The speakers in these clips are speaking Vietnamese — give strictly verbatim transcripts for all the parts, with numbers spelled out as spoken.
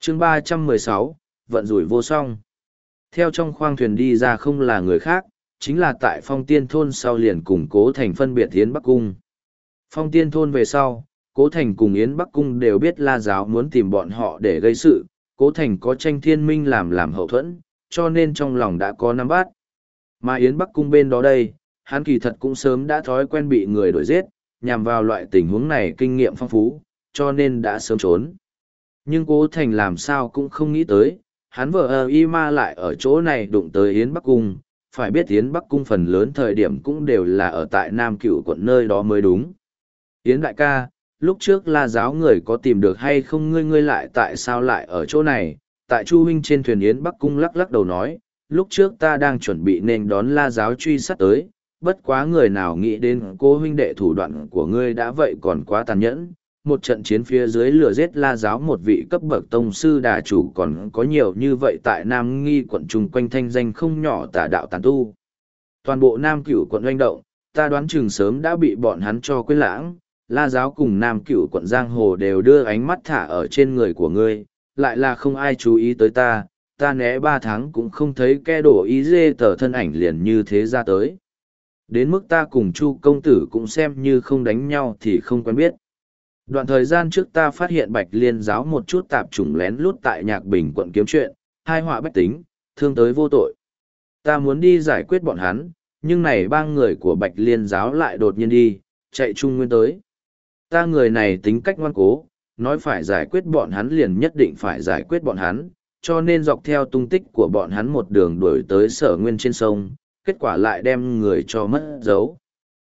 chương ba trăm mười sáu, vận rủi vô song. Theo trong khoang thuyền đi ra không là người khác, chính là tại phong tiên thôn sau liền cùng Cố Thành phân biệt Yến Bắc Cung. Phong tiên thôn về sau, Cố Thành cùng Yến Bắc Cung đều biết La Giáo muốn tìm bọn họ để gây sự, Cố Thành có tranh thiên minh làm làm hậu thuẫn, cho nên trong lòng đã có nắm bắt. Mà Yến Bắc Cung bên đó đây, hắn kỳ thật cũng sớm đã thói quen bị người đuổi giết, nhằm vào loại tình huống này kinh nghiệm phong phú, cho nên đã sớm trốn. Nhưng Cố Thành làm sao cũng không nghĩ tới, hắn vợ ờ y ma lại ở chỗ này đụng tới Yến Bắc Cung, phải biết Yến Bắc Cung phần lớn thời điểm cũng đều là ở tại Nam Cửu quận nơi đó mới đúng. Yến đại ca, lúc trước La Giáo người có tìm được hay không, ngươi ngươi lại tại sao lại ở chỗ này? Tại Chu huynh trên thuyền. Yến Bắc Cung lắc lắc đầu nói, lúc trước ta đang chuẩn bị nên đón La Giáo truy sát tới, bất quá người nào nghĩ đến cô huynh đệ thủ đoạn của ngươi đã vậy còn quá tàn nhẫn. Một trận chiến phía dưới lừa giết La Giáo một vị cấp bậc tông sư đà chủ, còn có nhiều như vậy tại Nam Nghi quận chung quanh thanh danh không nhỏ tà đạo tàn tu. Toàn bộ Nam Cửu quận oanh động, ta đoán chừng sớm đã bị bọn hắn cho quên lãng. La Giáo cùng Nam Cửu quận giang hồ đều đưa ánh mắt thả ở trên người của ngươi, lại là không ai chú ý tới ta, ta né ba tháng cũng không thấy ke đổ ý dê tờ thân ảnh liền như thế ra tới. Đến mức ta cùng Chu công tử cũng xem như không đánh nhau thì không quen biết. Đoạn thời gian trước ta phát hiện Bạch Liên Giáo một chút tạp chủng lén lút tại Nhạc Bình quận kiếm chuyện, hai họa bách tính, thương tới vô tội. Ta muốn đi giải quyết bọn hắn, nhưng này ba người của Bạch Liên Giáo lại đột nhiên đi, chạy Trung Nguyên tới. Ta người này tính cách ngoan cố, nói phải giải quyết bọn hắn liền nhất định phải giải quyết bọn hắn, cho nên dọc theo tung tích của bọn hắn một đường đuổi tới Sở Nguyên trên sông, kết quả lại đem người cho mất dấu.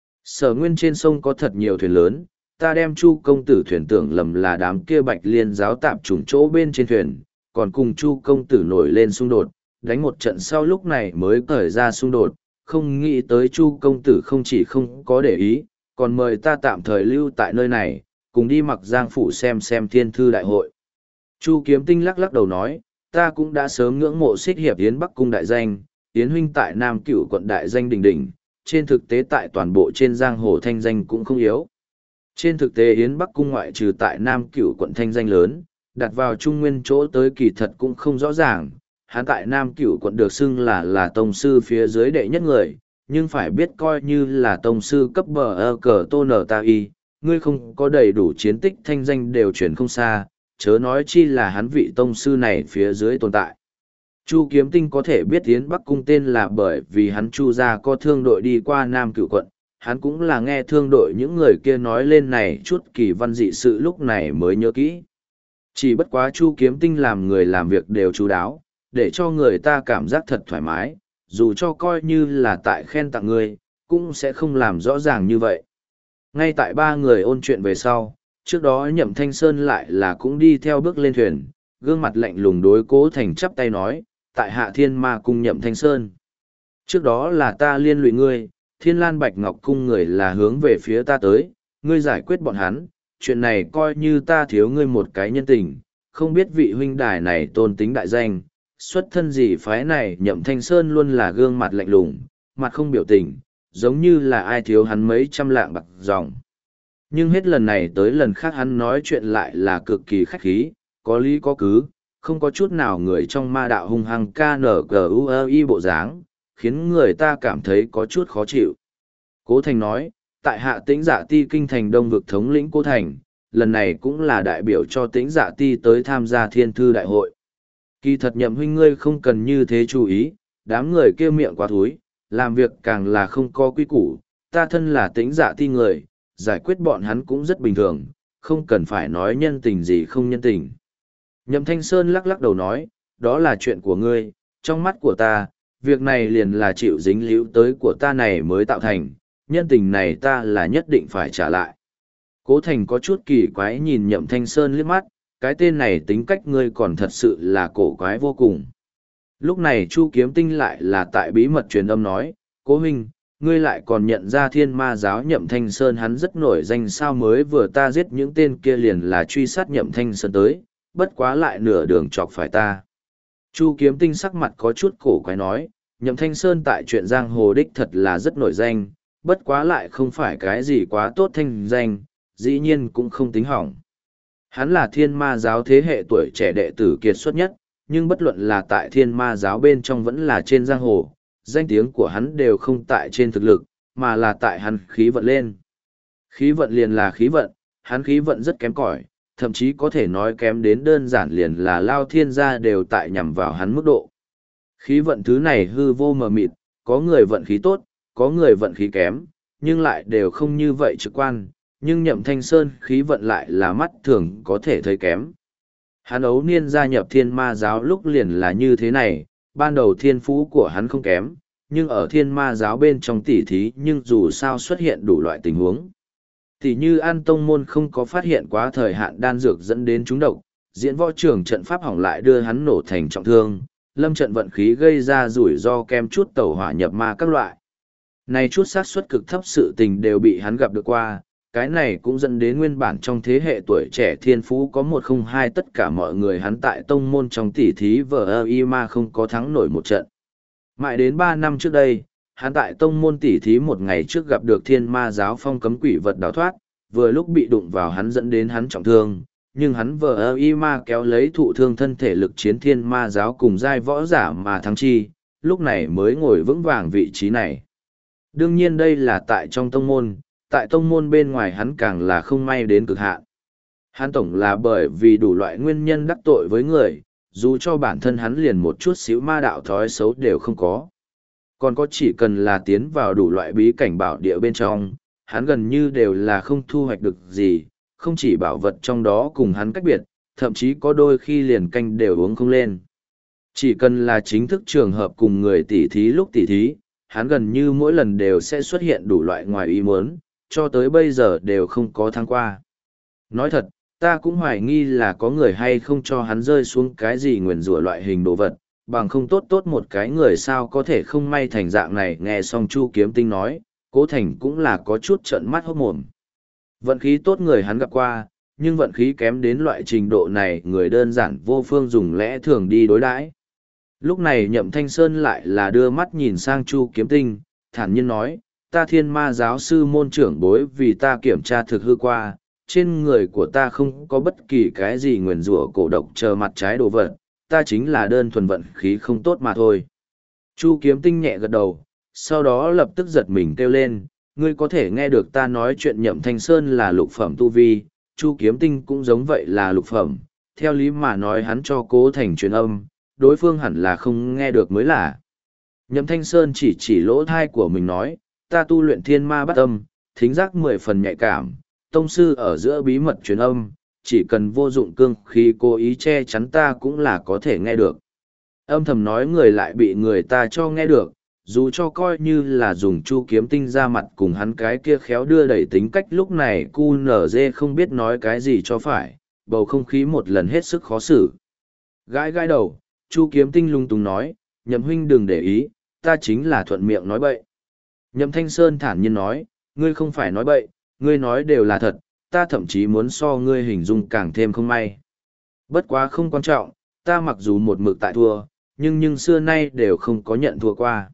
Sở Nguyên trên sông có thật nhiều thuyền lớn, ta đem Chu công tử thuyền tưởng lầm là đám kia Bạch Liên Giáo tạp chủng chỗ bên trên thuyền, còn cùng Chu công tử nổi lên xung đột, đánh một trận sau lúc này mới cởi ra xung đột, không nghĩ tới Chu công tử không chỉ không có để ý, còn mời ta tạm thời lưu tại nơi này, cùng đi Mặc Giang phủ xem xem thiên thư đại hội. Chu Kiếm Tinh lắc lắc đầu nói, ta cũng đã sớm ngưỡng mộ xích hiệp Yến Bắc Cung đại danh, Yến huynh tại Nam Cửu quận đại danh đỉnh đỉnh, trên thực tế tại toàn bộ trên giang hồ thanh danh cũng không yếu. Trên thực tế Yến Bắc Cung ngoại trừ tại Nam Cửu quận thanh danh lớn, đặt vào Trung Nguyên chỗ tới kỳ thật cũng không rõ ràng, hắn tại Nam Cửu quận được xưng là là tông sư phía dưới đệ nhất người, nhưng phải biết coi như là tông sư cấp bờ ơ cờ tô nở ta y, ngươi không có đầy đủ chiến tích thanh danh đều chuyển không xa, chớ nói chi là hắn vị tông sư này phía dưới tồn tại. Chu Kiếm Tinh có thể biết Yến Bắc Cung tên là bởi vì hắn Chu gia có thương đội đi qua Nam Cửu quận, hắn cũng là nghe thương đội những người kia nói lên này chút kỳ văn dị sự lúc này mới nhớ kỹ. Chỉ bất quá Chu Kiếm Tinh làm người làm việc đều chú đáo, để cho người ta cảm giác thật thoải mái, dù cho coi như là tại khen tặng người, cũng sẽ không làm rõ ràng như vậy. Ngay tại ba người ôn chuyện về sau, trước đó Nhậm Thanh Sơn lại là cũng đi theo bước lên thuyền, gương mặt lạnh lùng đối Cố Thành chắp tay nói, tại Hạ Thiên Ma Cung Nhậm Thanh Sơn. Trước đó là ta liên lụy ngươi, Thiên Lan Bạch Ngọc Cung người là hướng về phía ta tới, ngươi giải quyết bọn hắn, chuyện này coi như ta thiếu ngươi một cái nhân tình, không biết vị huynh đài này tôn tính đại danh, xuất thân gì phái này. Nhậm Thanh Sơn luôn là gương mặt lạnh lùng, mặt không biểu tình, giống như là ai thiếu hắn mấy trăm lạng bạc dòng. Nhưng hết lần này tới lần khác hắn nói chuyện lại là cực kỳ khách khí, có lý có cứ, không có chút nào người trong ma đạo hung hăng ca nở cờ u ơ y bộ dáng, khiến người ta cảm thấy có chút khó chịu. Cố Thành nói, tại Hạ Tĩnh Dạ Ti kinh thành đông vực thống lĩnh Cố Thành, lần này cũng là đại biểu cho Tĩnh Dạ Ti tới tham gia thiên thư đại hội. Kỳ thật Nhậm huynh ngươi không cần như thế chú ý, đám người kia miệng quá thúi, làm việc càng là không có quy củ, ta thân là Tĩnh Dạ Ti người, giải quyết bọn hắn cũng rất bình thường, không cần phải nói nhân tình gì không nhân tình. Nhậm Thanh Sơn lắc lắc đầu nói, đó là chuyện của ngươi, trong mắt của ta, việc này liền là chịu dính líu tới của ta này mới tạo thành, nhân tình này ta là nhất định phải trả lại. Cố Thành có chút kỳ quái nhìn Nhậm Thanh Sơn liếc mắt, cái tên này tính cách ngươi còn thật sự là cổ quái vô cùng. Lúc này Chu Kiếm Tinh lại là tại bí mật truyền âm nói, Cố huynh, ngươi lại còn nhận ra Thiên Ma giáo Nhậm Thanh Sơn hắn rất nổi danh sao, mới vừa ta giết những tên kia liền là truy sát Nhậm Thanh Sơn tới, bất quá lại nửa đường chọc phải ta. Chu Kiếm Tinh sắc mặt có chút cổ quái nói, Nhậm Thanh Sơn tại chuyện giang hồ đích thật là rất nổi danh, bất quá lại không phải cái gì quá tốt thanh danh, dĩ nhiên cũng không tính hỏng. Hắn là thiên ma giáo thế hệ tuổi trẻ đệ tử kiệt xuất nhất, nhưng bất luận là tại thiên ma giáo bên trong vẫn là trên giang hồ, danh tiếng của hắn đều không tại trên thực lực, mà là tại hắn khí vận lên. Khí vận liền là khí vận, hắn khí vận rất kém cỏi, thậm chí có thể nói kém đến đơn giản liền là lao thiên gia đều tại nhằm vào hắn mức độ. Khí vận thứ này hư vô mờ mịt, có người vận khí tốt, có người vận khí kém, nhưng lại đều không như vậy trực quan, nhưng Nhậm Thanh Sơn khí vận lại là mắt thường có thể thấy kém. Hắn ấu niên gia nhập thiên ma giáo lúc liền là như thế này, ban đầu thiên phú của hắn không kém, nhưng ở thiên ma giáo bên trong tỉ thí nhưng dù sao xuất hiện đủ loại tình huống. Tỉ như An Tông Môn không có phát hiện quá thời hạn đan dược dẫn đến trúng độc, diễn võ trường trận pháp hỏng lại đưa hắn nổ thành trọng thương, lâm trận vận khí gây ra rủi ro kem chút tẩu hỏa nhập ma các loại. Này chút xác suất cực thấp sự tình đều bị hắn gặp được qua, cái này cũng dẫn đến nguyên bản trong thế hệ tuổi trẻ thiên phú có một không hai tất cả mọi người hắn tại tông môn trong tỉ thí vờ ơ y ma không có thắng nổi một trận. Mãi đến ba năm trước đây, hắn tại tông môn tỉ thí một ngày trước gặp được thiên ma giáo phong cấm quỷ vật đào thoát, vừa lúc bị đụng vào hắn dẫn đến hắn trọng thương, nhưng hắn vờ ơ y ma kéo lấy thụ thương thân thể lực chiến thiên ma giáo cùng giai võ giả mà thắng chi, lúc này mới ngồi vững vàng vị trí này. Đương nhiên đây là tại trong tông môn, tại tông môn bên ngoài hắn càng là không may đến cực hạn. Hắn tổng là bởi vì đủ loại nguyên nhân đắc tội với người, dù cho bản thân hắn liền một chút xíu ma đạo thói xấu đều không có. Còn có chỉ cần là tiến vào đủ loại bí cảnh bảo địa bên trong, hắn gần như đều là không thu hoạch được gì, không chỉ bảo vật trong đó cùng hắn cách biệt, thậm chí có đôi khi liền canh đều uống không lên. Chỉ cần là chính thức trường hợp cùng người tỉ thí lúc tỉ thí, hắn gần như mỗi lần đều sẽ xuất hiện đủ loại ngoài ý muốn, cho tới bây giờ đều không có thắng qua. Nói thật, ta cũng hoài nghi là có người hay không cho hắn rơi xuống cái gì nguyền rủa loại hình đồ vật, bằng không tốt tốt một cái người sao có thể không may thành dạng này. Nghe xong Chu Kiếm Tinh nói, Cố Thành cũng là có chút trợn mắt hốt mồm. Vận khí tốt người hắn gặp qua, nhưng vận khí kém đến loại trình độ này người đơn giản vô phương dùng lẽ thường đi đối đãi. Lúc này Nhậm Thanh Sơn lại là đưa mắt nhìn sang Chu Kiếm Tinh, thản nhiên nói, ta thiên ma giáo sư môn trưởng bối vì ta kiểm tra thực hư qua, trên người của ta không có bất kỳ cái gì nguyền rủa cổ độc chờ mặt trái đồ vật, ta chính là đơn thuần vận khí không tốt mà thôi. Chu Kiếm Tinh nhẹ gật đầu, sau đó lập tức giật mình kêu lên, ngươi có thể nghe được ta nói chuyện Nhậm Thanh Sơn là lục phẩm tu vi, Chu Kiếm Tinh cũng giống vậy là lục phẩm, theo lý mà nói hắn cho Cố Thành truyền âm, đối phương hẳn là không nghe được mới là. Nhậm Thanh Sơn chỉ chỉ lỗ thai của mình nói, ta tu luyện thiên ma bắt âm, thính giác mười phần nhạy cảm, tông sư ở giữa bí mật truyền âm, chỉ cần vô dụng cương khí cố ý che chắn ta cũng là có thể nghe được. Âm thầm nói người lại bị người ta cho nghe được, dù cho coi như là dùng Chu Kiếm Tinh ra mặt cùng hắn cái kia khéo đưa đẩy tính cách lúc này cu nở dê không biết nói cái gì cho phải, bầu không khí một lần hết sức khó xử. Gãi gãi đầu, Chu Kiếm Tinh lung tung nói, Nhậm huynh đừng để ý, ta chính là thuận miệng nói bậy. Nhậm Thanh Sơn thản nhiên nói, ngươi không phải nói bậy, ngươi nói đều là thật, ta thậm chí muốn so ngươi hình dung càng thêm không may. Bất quá không quan trọng, ta mặc dù một mực tại thua, nhưng nhưng xưa nay đều không có nhận thua qua.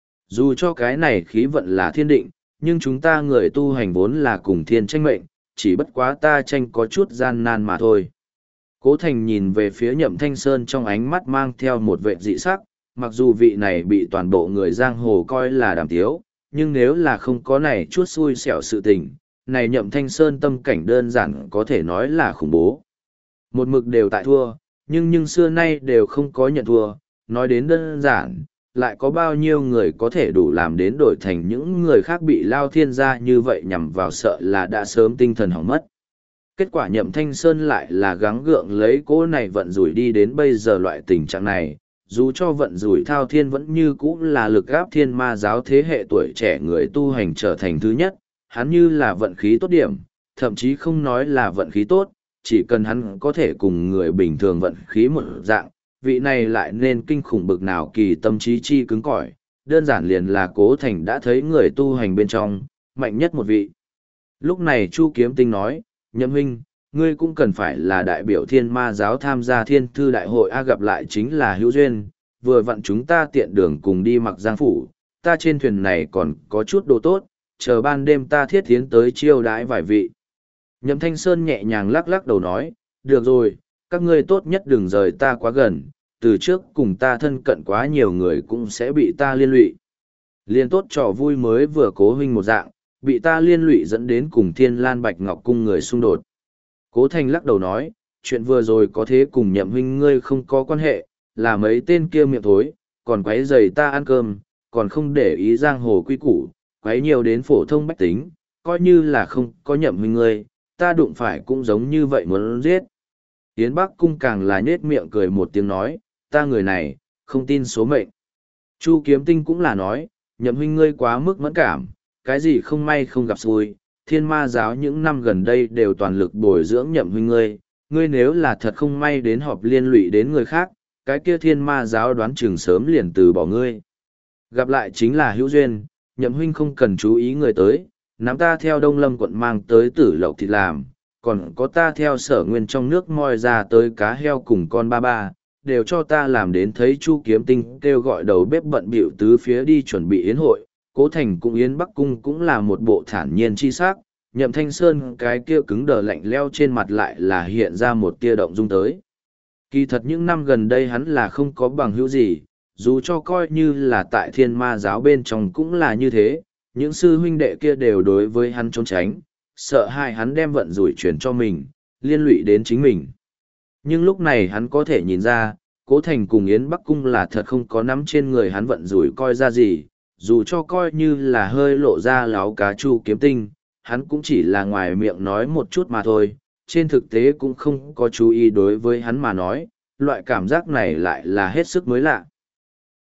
Dù cho cái này khí vận là thiên định, nhưng chúng ta người tu hành vốn là cùng thiên tranh mệnh, chỉ bất quá ta tranh có chút gian nan mà thôi. Cố Thành nhìn về phía Nhậm Thanh Sơn trong ánh mắt mang theo một vệ dị sắc, mặc dù vị này bị toàn bộ người giang hồ coi là đàm tiếu, nhưng nếu là không có này chút xui xẻo sự tình, này Nhậm Thanh Sơn tâm cảnh đơn giản có thể nói là khủng bố. Một mực đều tại thua, nhưng nhưng xưa nay đều không có nhận thua, nói đến đơn giản, lại có bao nhiêu người có thể đủ làm đến đổi thành những người khác bị lao thiên gia như vậy nhằm vào sợ là đã sớm tinh thần hỏng mất. Kết quả Nhậm Thanh Sơn lại là gắng gượng lấy cố này vận rủi đi đến bây giờ loại tình trạng này, dù cho vận rủi thao thiên vẫn như cũ là lực gáp thiên ma giáo thế hệ tuổi trẻ người tu hành trở thành thứ nhất, hắn như là vận khí tốt điểm, thậm chí không nói là vận khí tốt, chỉ cần hắn có thể cùng người bình thường vận khí một dạng, vị này lại nên kinh khủng bực nào kỳ tâm trí chi cứng cỏi, đơn giản liền là Cố Thành đã thấy người tu hành bên trong, mạnh nhất một vị. Lúc này Chu Kiếm Tinh nói, Nhậm huynh, ngươi cũng cần phải là đại biểu thiên ma giáo tham gia thiên thư đại hội a gặp lại chính là hữu duyên, vừa vặn chúng ta tiện đường cùng đi mặc giang phủ, ta trên thuyền này còn có chút đồ tốt, chờ ban đêm ta thiết tiến tới chiêu đãi vài vị. Nhậm Thanh Sơn nhẹ nhàng lắc lắc đầu nói, được rồi, các ngươi tốt nhất đừng rời ta quá gần, từ trước cùng ta thân cận quá nhiều người cũng sẽ bị ta liên lụy. Liên tốt trò vui mới vừa cố huynh một dạng, bị ta liên lụy dẫn đến cùng Thiên Lan Bạch Ngọc cung người xung đột. Cố Thành lắc đầu nói, chuyện vừa rồi có thế cùng Nhậm huynh ngươi không có quan hệ, là mấy tên kia miệng thối, còn quấy rầy ta ăn cơm, còn không để ý giang hồ quy củ, quấy nhiều đến phổ thông bách tính, coi như là không có Nhậm huynh ngươi, ta đụng phải cũng giống như vậy muốn giết. Yến Bắc Cung càng là nhết miệng cười một tiếng nói, ta người này, không tin số mệnh. Chu Kiếm Tinh cũng là nói, Nhậm huynh ngươi quá mức mẫn cảm, cái gì không may không gặp xui, thiên ma giáo những năm gần đây đều toàn lực bồi dưỡng Nhậm huynh ngươi, ngươi nếu là thật không may đến họp liên lụy đến người khác, cái kia thiên ma giáo đoán chừng sớm liền từ bỏ ngươi. Gặp lại chính là hữu duyên, Nhậm huynh không cần chú ý người tới, nắm ta theo Đông Lâm quận mang tới Tử Lộc thịt làm, còn có ta theo Sở Nguyên trong nước moi ra tới cá heo cùng con ba ba, đều cho ta làm đến thấy Chu Kiếm Tinh kêu gọi đầu bếp bận bịu tứ phía đi chuẩn bị yến hội. Cố Thành cũng Yến Bắc Cung cũng là một bộ thản nhiên chi sắc, Nhậm Thanh Sơn cái kia cứng đờ lạnh leo trên mặt lại là hiện ra một tia động dung tới. Kỳ thật những năm gần đây hắn là không có bằng hữu gì, dù cho coi như là tại thiên ma giáo bên trong cũng là như thế, những sư huynh đệ kia đều đối với hắn trốn tránh, sợ hai hắn đem vận rủi chuyển cho mình, liên lụy đến chính mình. Nhưng lúc này hắn có thể nhìn ra, Cố Thành cùng Yến Bắc Cung là thật không có nắm trên người hắn vận rủi coi ra gì, dù cho coi như là hơi lộ ra láo cá Chu Kiếm Tinh, hắn cũng chỉ là ngoài miệng nói một chút mà thôi, trên thực tế cũng không có chú ý đối với hắn mà nói, loại cảm giác này lại là hết sức mới lạ.